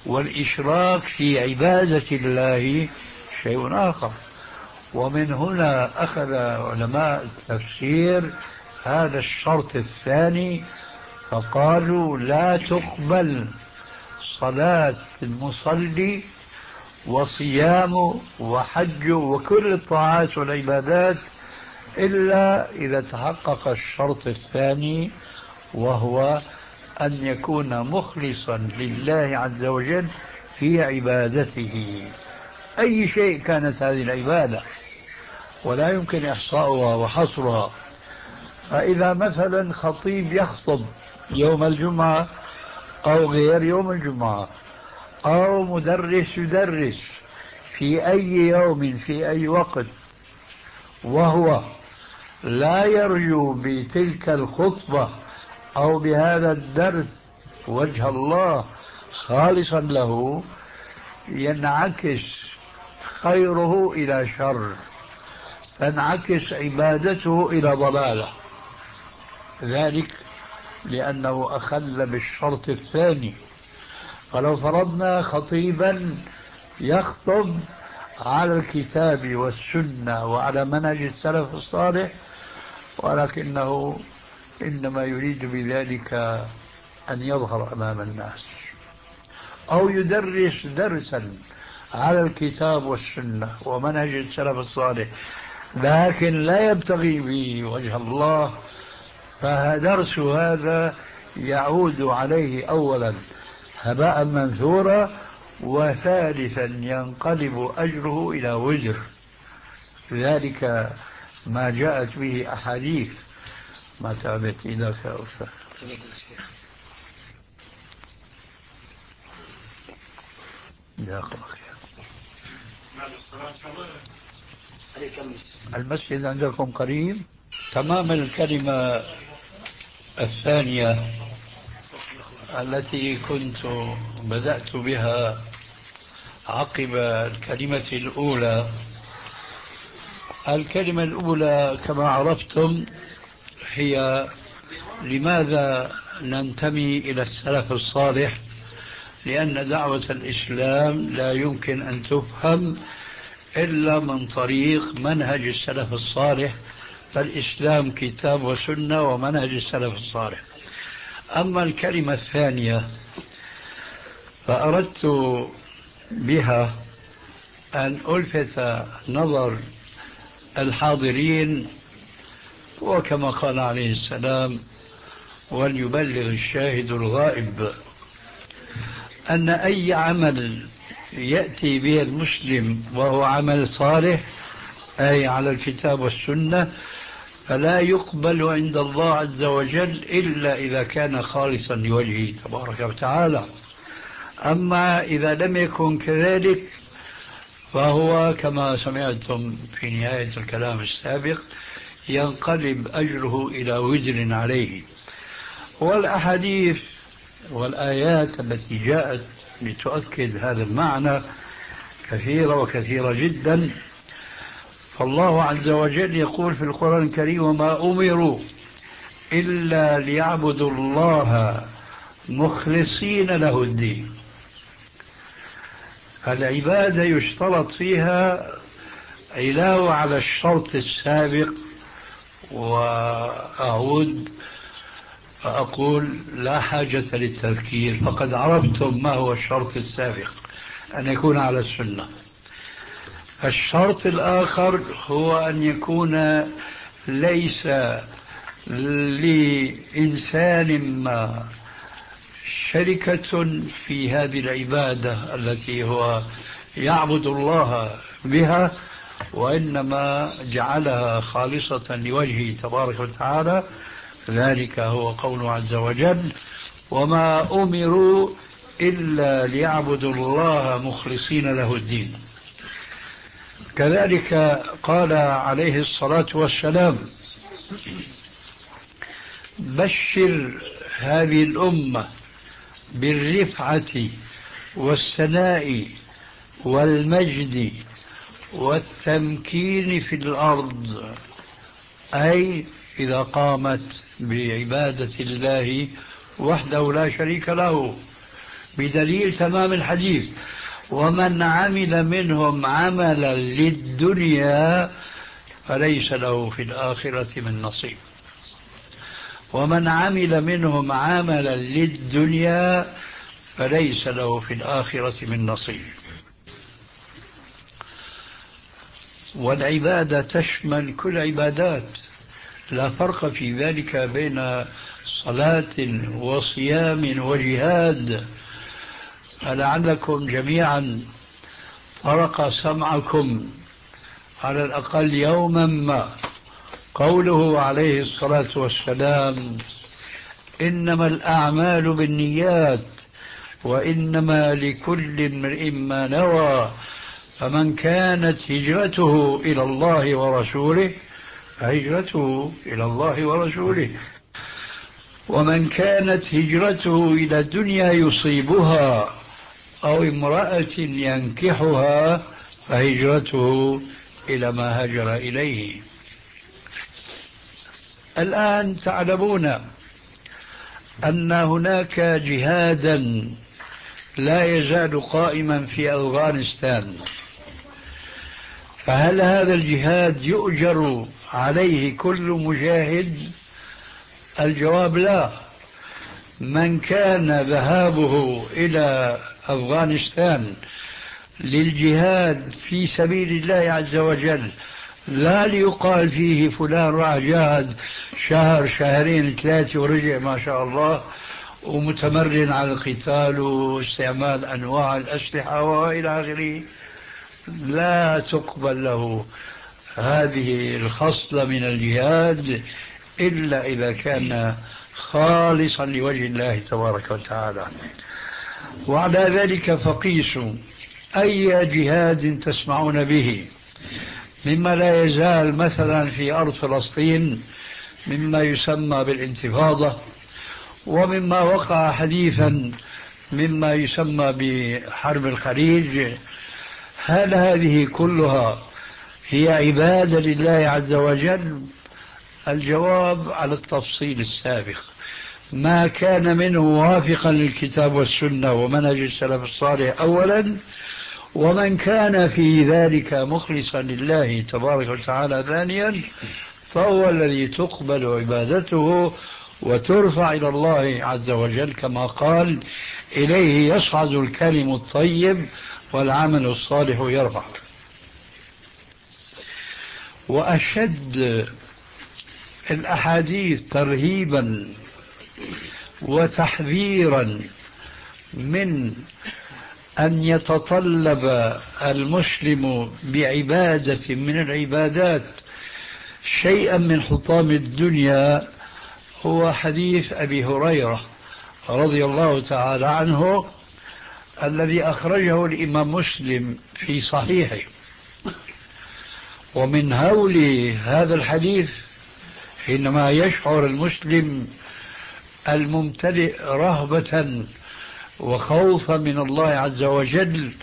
والإشراك في عبادة الله شيء آخر. ومن هنا أخذ علماء التفسير هذا الشرط الثاني، فقالوا لا تقبل صلاة المصلي وصيامه وحجه وكل الطاعات والعبادات إلا إذا تحقق الشرط الثاني، وهو أن يكون مخلصا لله عز وجل في عبادته، أي شيء كانت هذه العبادة، ولا يمكن إحصاؤها وحصرها. فإذا مثلا خطيب يخطب يوم الجمعة أو غير يوم الجمعة، أو مدرس يدرس في أي يوم في أي وقت، وهو لا يرجو بتلك الخطبة أو بهذا الدرس وجه الله خالصا له، ينعكس خيره إلى شر، تنعكس عبادته إلى ضلالة، ذلك لأنه أخل بالشرط الثاني. فلو فرضنا خطيبا يخطب على الكتاب والسنة وعلى منهج السلف الصالح، ولكنه إنما يريد بذلك أن يظهر أمام الناس، أو يدرس درسا على الكتاب والسنة ومنهج السلف الصالح لكن لا يبتغي به وجه الله، فدرس هذا يعود عليه أولا هباء منثورا، وثالثا ينقلب أجره إلى وزر. ذلك ما جاءت به أحاديث. ما تعبت إذاك يا أستاذ. المسجد عندكم قريب. تمام. الكلمة الثانية التي كنت بدأت بها عقب الكلمة الأولى، الكلمة الأولى كما عرفتم هي لماذا ننتمي إلى السلف الصالح، لأن دعوة الإسلام لا يمكن أن تفهم إلا من طريق منهج السلف الصالح، فالإسلام كتاب وسنة ومنهج السلف الصالح. أما الكلمة الثانية فأردت بها أن ألفت نظر الحاضرين، وكما قال عليه السلام وليبلغ الشاهد الغائب، أن أي عمل يأتي به المسلم وهو عمل صالح أي على الكتاب والسنة فلا يقبل عند الله عز وجل إلا إذا كان خالصا لوجهه تبارك وتعالى. أما إذا لم يكن كذلك فهو كما سمعتم في نهاية الكلام السابق ينقلب أجره إلى وزر عليه. والأحاديث والآيات التي جاءت لتؤكد هذا المعنى كثيرة وكثيرة جدا. فالله عز وجل يقول في القرآن الكريم وما أمروا إلا ليعبدوا الله مخلصين له الدين. العبادة يشترط فيها علاوة على الشرط السابق، وأعود فأقول لا حاجة للتذكير، فقد عرفتم ما هو الشرط السابق، أن يكون على السنة. الشرط الآخر هو أن يكون ليس لإنسان ما شركة في هذه العبادة التي هو يعبد الله بها، وإنما جعلها خالصة لوجهه تبارك وتعالى. ذلك هو قوله عز وجل وما أمروا إلا ليعبدوا الله مخلصين له الدين. كذلك قال عليه الصلاة والسلام بشر هذه الأمة بالرفعة والثناء والمجد والتمكين في الأرض، أي إذا قامت بعبادة الله وحده لا شريك له، بدليل تمام الحديث: ومن عمل منهم عملا للدنيا فليس له في الآخرة من نصيب. ومن عمل منهم عملا للدنيا فليس له في الآخرة من نصيب. والعبادة تشمل كل عبادات، لا فرق في ذلك بين صلاة وصيام وجهاد. فلعلكم جميعا طرق سمعكم على الأقل يوما ما قوله عليه الصلاة والسلام: إنما الأعمال بالنيات وإنما لكل امرئ ما نوى، فمن كانت هجرته إلى الله ورسوله فهجرته إلى الله ورسوله، ومن كانت هجرته إلى الدنيا يصيبها أو امرأة ينكحها فهجرته إلى ما هاجر إليه. الآن تعلمون أن هناك جهادا لا يزال قائما في أفغانستان، فهل هذا الجهاد يؤجر عليه كل مجاهد؟ الجواب لا. من كان ذهابه إلى أفغانستان للجهاد في سبيل الله عز وجل، لا ليقال فيه فلان راح جاهد شهر شهرين ثلاثة ورجع ما شاء الله ومتمرن على القتال واستعمال أنواع الأسلحة وإلى آخره، لا تقبل له هذه الخصلة من الجهاد إلا إذا كان خالصا لوجه الله تبارك وتعالى. وعلى ذلك فقيسوا أي جهاد تسمعون به مما لا يزال مثلا في أرض فلسطين مما يسمى بالانتفاضة، ومما وقع حديثا مما يسمى بحرب الخليج. هل هذه كلها هي عبادة لله عز وجل؟ الجواب على التفصيل السابق: ما كان منه موافقا للكتاب والسنة ومنهج السلف الصالح أولا، ومن كان في ذلك مخلصا لله تبارك وتعالى ثانيا، فهو الذي تقبل عبادته وترفع إلى الله عز وجل، كما قال: إليه يصعد الكلم الطيب والعمل الصالح يرفع. وأشد الأحاديث ترهيبا وتحذيرا من أن يتطلب المسلم بعبادة من العبادات شيئا من حطام الدنيا هو حديث أبي هريرة رضي الله تعالى عنه الذي أخرجه الإمام مسلم في صحيحه. ومن هول هذا الحديث حينما يشعر المسلم الممتلئ رهبة وخوفا من الله عز وجل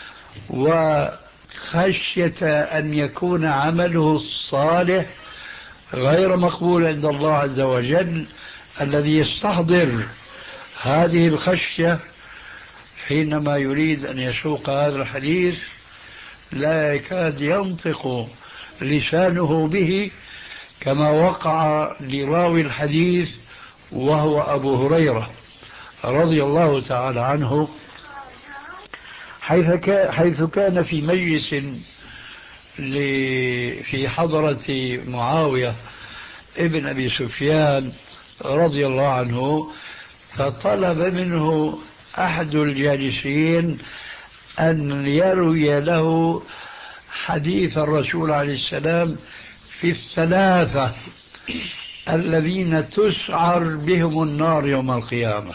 وخشية أن يكون عمله الصالح غير مقبول عند الله عز وجل، الذي يستحضر هذه الخشية حينما يريد أن يسوق هذا الحديث لا يكاد ينطق لسانه به، كما وقع لراوي الحديث وهو أبو هريرة رضي الله تعالى عنه، حيث كان في مجلس في حضرة معاوية ابن أبي سفيان رضي الله عنه، فطلب منه أحد الجالسين أن يروي له حديث الرسول عليه السلام في الثلاثة الذين تسعر بهم النار يوم القيامة.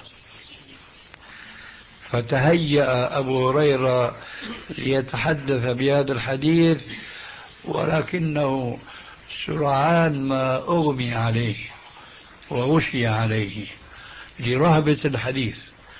فتهيأ أبو هريرة ليتحدث بهذا الحديث، ولكنه سرعان ما أغمي عليه وغشي عليه لرهبة الحديث،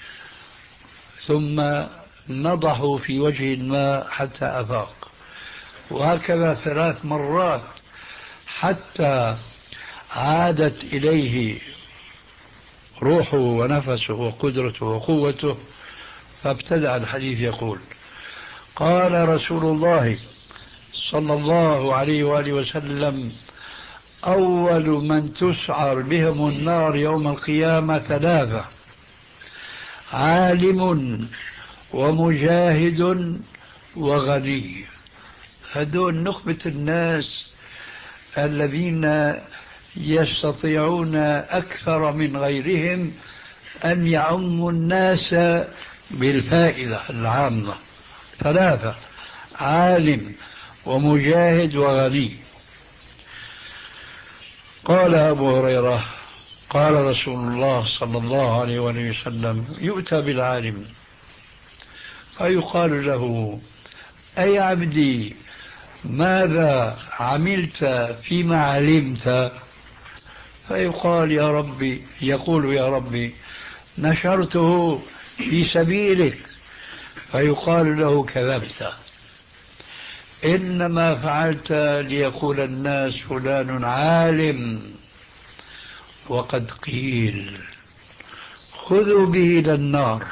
ثم نضحوا في وجه ما حتى أفاق، وهكذا ثلاث مرات حتى عادت إليه روحه ونفسه وقدرته وقوته، فابتدأ الحديث يقول: قال رسول الله صلى الله عليه وآله وسلم: أول من تسعر بهم النار يوم القيامة ثلاثة: عالم ومجاهد وغني. هذول نخبة الناس الذين يستطيعون أكثر من غيرهم أن يعموا الناس بالفائدة العامة. ثلاثة: عالم ومجاهد وغني. قال أبو هريرة: قال رسول الله صلى الله عليه وسلم: يؤتى بالعالم فيقال له: أي عبدي ماذا عملت فيما علمت؟ فيقال: يا ربي يقول: يا ربي نشرته في سبيلك. فيقال له: كذبت، إنما فعلت ليقول الناس فلان عالم، وقد قيل خذوا به إلى النار.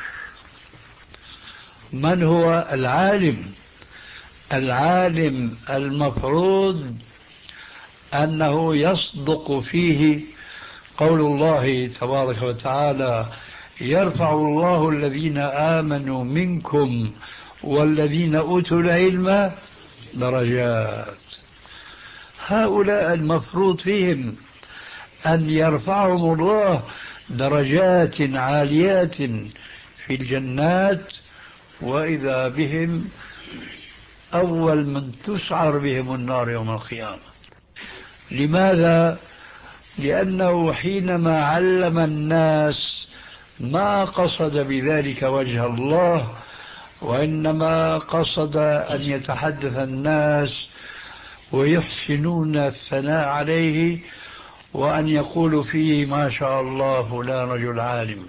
من هو العالم؟ العالم المفروض أنه يصدق فيه قول الله تبارك وتعالى: يرفع الله الذين آمنوا منكم والذين أوتوا العلم درجات. هؤلاء المفروض فيهم أن يرفعهم الله درجات عاليات في الجنات، وإذا بهم أول من تسعر بهم النار يوم القيامة. لماذا؟ لأنه حينما علم الناس ما قصد بذلك وجه الله، وإنما قصد أن يتحدث الناس ويحسنون الثناء عليه، وأن يقولوا فيه: ما شاء الله فلان رجل عالم.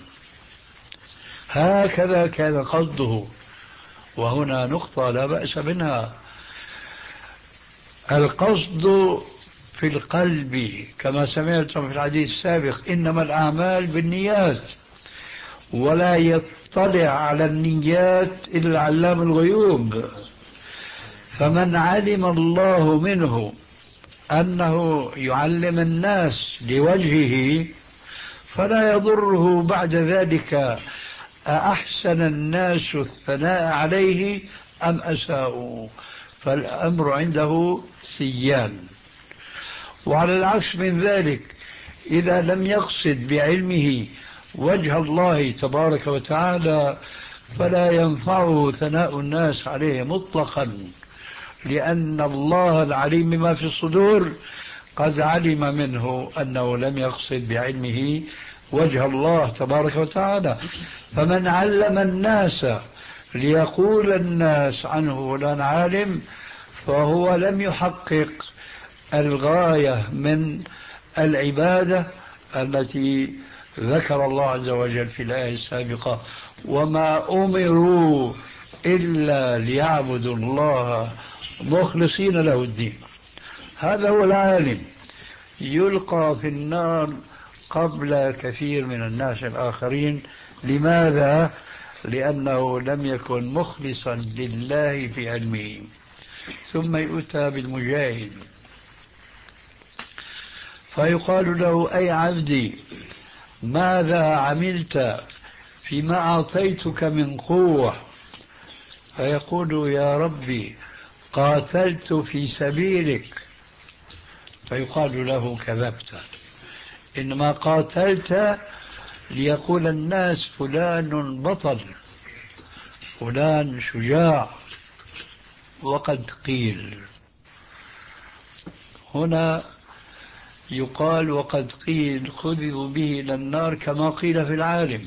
هكذا كان قصده. وهنا نقطة لا بأس منها: القصد في القلب، كما سمعتم في الحديث السابق: إنما الأعمال بالنيات، ولا يطلع على النيات إلا علام الغيوب. فمن علم الله منه أنه يعلم الناس لوجهه فلا يضره بعد ذلك أحسن الناس الثناء عليه أم أساءوا، فالأمر عنده سيان. وعلى العكس من ذلك، إذا لم يقصد بعلمه وجه الله تبارك وتعالى فلا ينفعه ثناء الناس عليه مطلقا، لأن الله العليم بما في الصدور قد علم منه أنه لم يقصد بعلمه وجه الله تبارك وتعالى. فمن علم الناس ليقول الناس عنه فلان عالم فهو لم يحقق الغاية من العبادة التي ذكر الله عز وجل في الآية السابقة: وما أمروا إلا ليعبدوا الله مخلصين له الدين. هذا هو العالم، يلقى في النار قبل كثير من الناس الآخرين. لماذا؟ لأنه لم يكن مخلصا لله في علمه. ثم يؤتى بالمجاهد فيقال له: أي عبدي ماذا عملت فيما أعطيتك من قوة؟ فيقول: يا ربي قاتلت في سبيلك. فيقال له: كذبت، إنما قاتلت ليقول الناس فلان بطل، فلان شجاع، وقد قيل. هنا يقال وقد قيل خذوا به إلى النار كما قيل في العالم.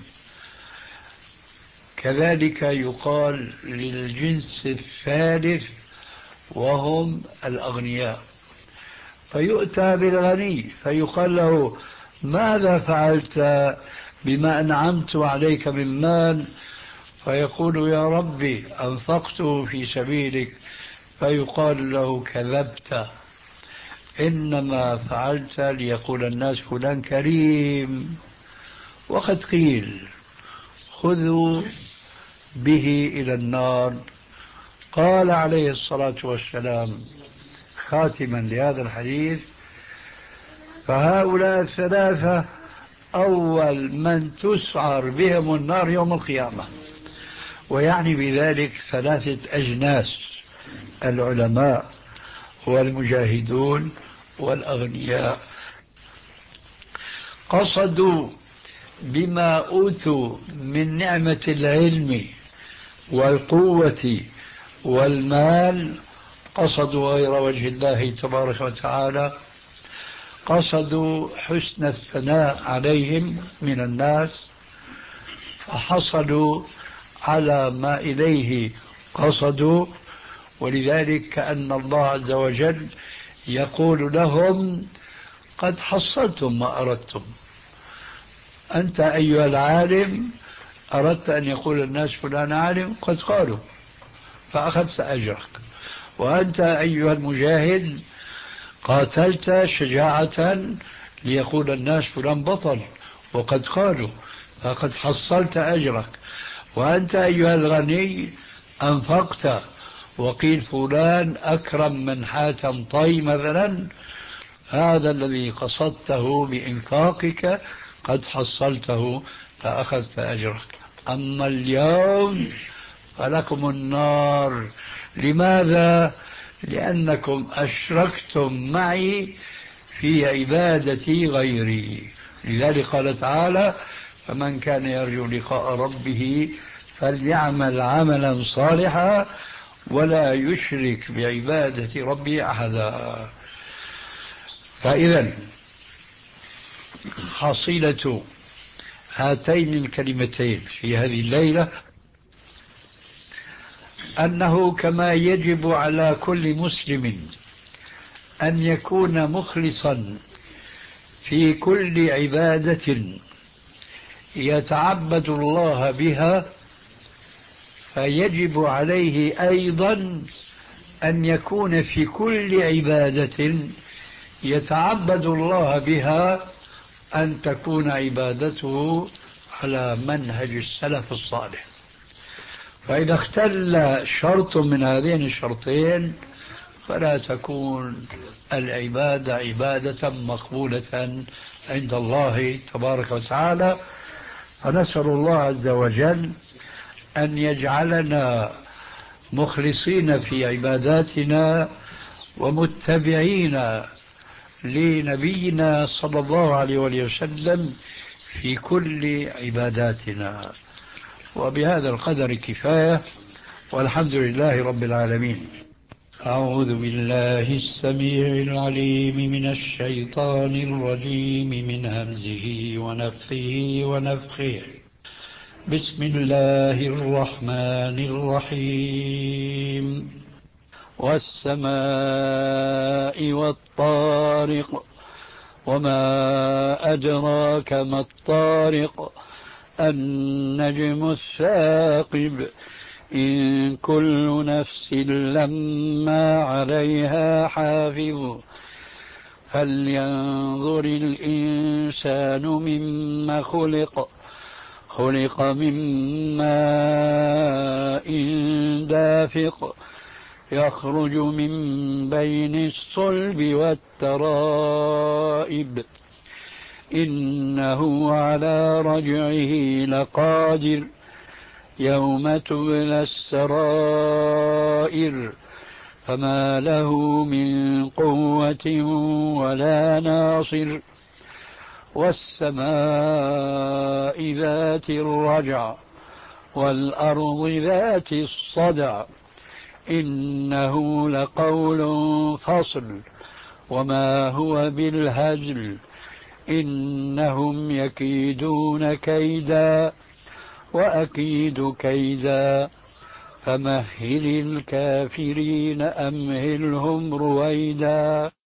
كذلك يقال للجنس الثالث وهم الأغنياء. فيؤتى بالغني فيقال له: ماذا فعلت بما أنعمت عليك من مال؟ فيقول: يا ربي أنفقته في سبيلك. فيقال له: كذبت، إنما فعلت ليقول الناس فلان كريم. وقد قيل خذوا به إلى النار. قال عليه الصلاة والسلام خاتما لهذا الحديث: فهؤلاء الثلاثة أول من تسعر بهم النار يوم القيامة. ويعني بذلك ثلاثة أجناس: العلماء والمجاهدون والأغنياء. قصدوا بما أوتوا من نعمة العلم والقوة والمال، قصدوا غير وجه الله تبارك وتعالى، قصدوا حسن الثناء عليهم من الناس، فحصلوا على ما إليه قصدوا. ولذلك كأن الله عز وجل يقول لهم: قد حصلتم ما أردتم. أنت أيها العالم أردت أن يقول الناس فلان عالم، قد قالوا فأخذت أجرك. وأنت أيها المجاهد قاتلت شجاعة ليقول الناس فلان بطل، وقد قالوا فقد حصلت أجرك. وأنت أيها الغني أنفقت وقيل فلان أكرم من حاتم طي مثلا، هذا الذي قصدته بإنفاقك قد حصلته فأخذت أجرك. أما اليوم فلكم النار. لماذا؟ لأنكم أشركتم معي في عبادتي غيري. لذلك قال تعالى: فمن كان يرجو لقاء ربه فليعمل عملا صالحا ولا يشرك بعبادة ربه أحدا. فإذا حصيلة هاتين الكلمتين في هذه الليلة أنه كما يجب على كل مسلم أن يكون مخلصا في كل عبادة يتعبد الله بها، فيجب عليه أيضا أن يكون في كل عبادة يتعبد الله بها أن تكون عبادته على منهج السلف الصالح. فإذا اختل شرط من هذين الشرطين فلا تكون العبادة عبادة مقبولة عند الله تبارك وتعالى. فنسأل الله عز وجل أن يجعلنا مخلصين في عباداتنا ومتبعين لنبينا صلى الله عليه وسلم في كل عباداتنا. وبهذا القدر كفاية، والحمد لله رب العالمين. أعوذ بالله السميع العليم من الشيطان الرجيم من همزه ونفخه ونفخه. بسم الله الرحمن الرحيم. والسماء والطارق وما أدراك ما الطارق النجم الثاقب إن كل نفس لما عليها حافظ فلينظر الإنسان مما خلق خلق من ماء دافق يخرج من بين الصلب والترائب إنه على رجعه لقادر يوم تبلى السرائر فما له من قوة ولا ناصر. والسماء ذات الرجع والأرض ذات الصدع إنه لقول فصل وما هو بالهزل إنهم يكيدون كيدا وأكيد كيدا فمهل الكافرين أمهلهم رويدا.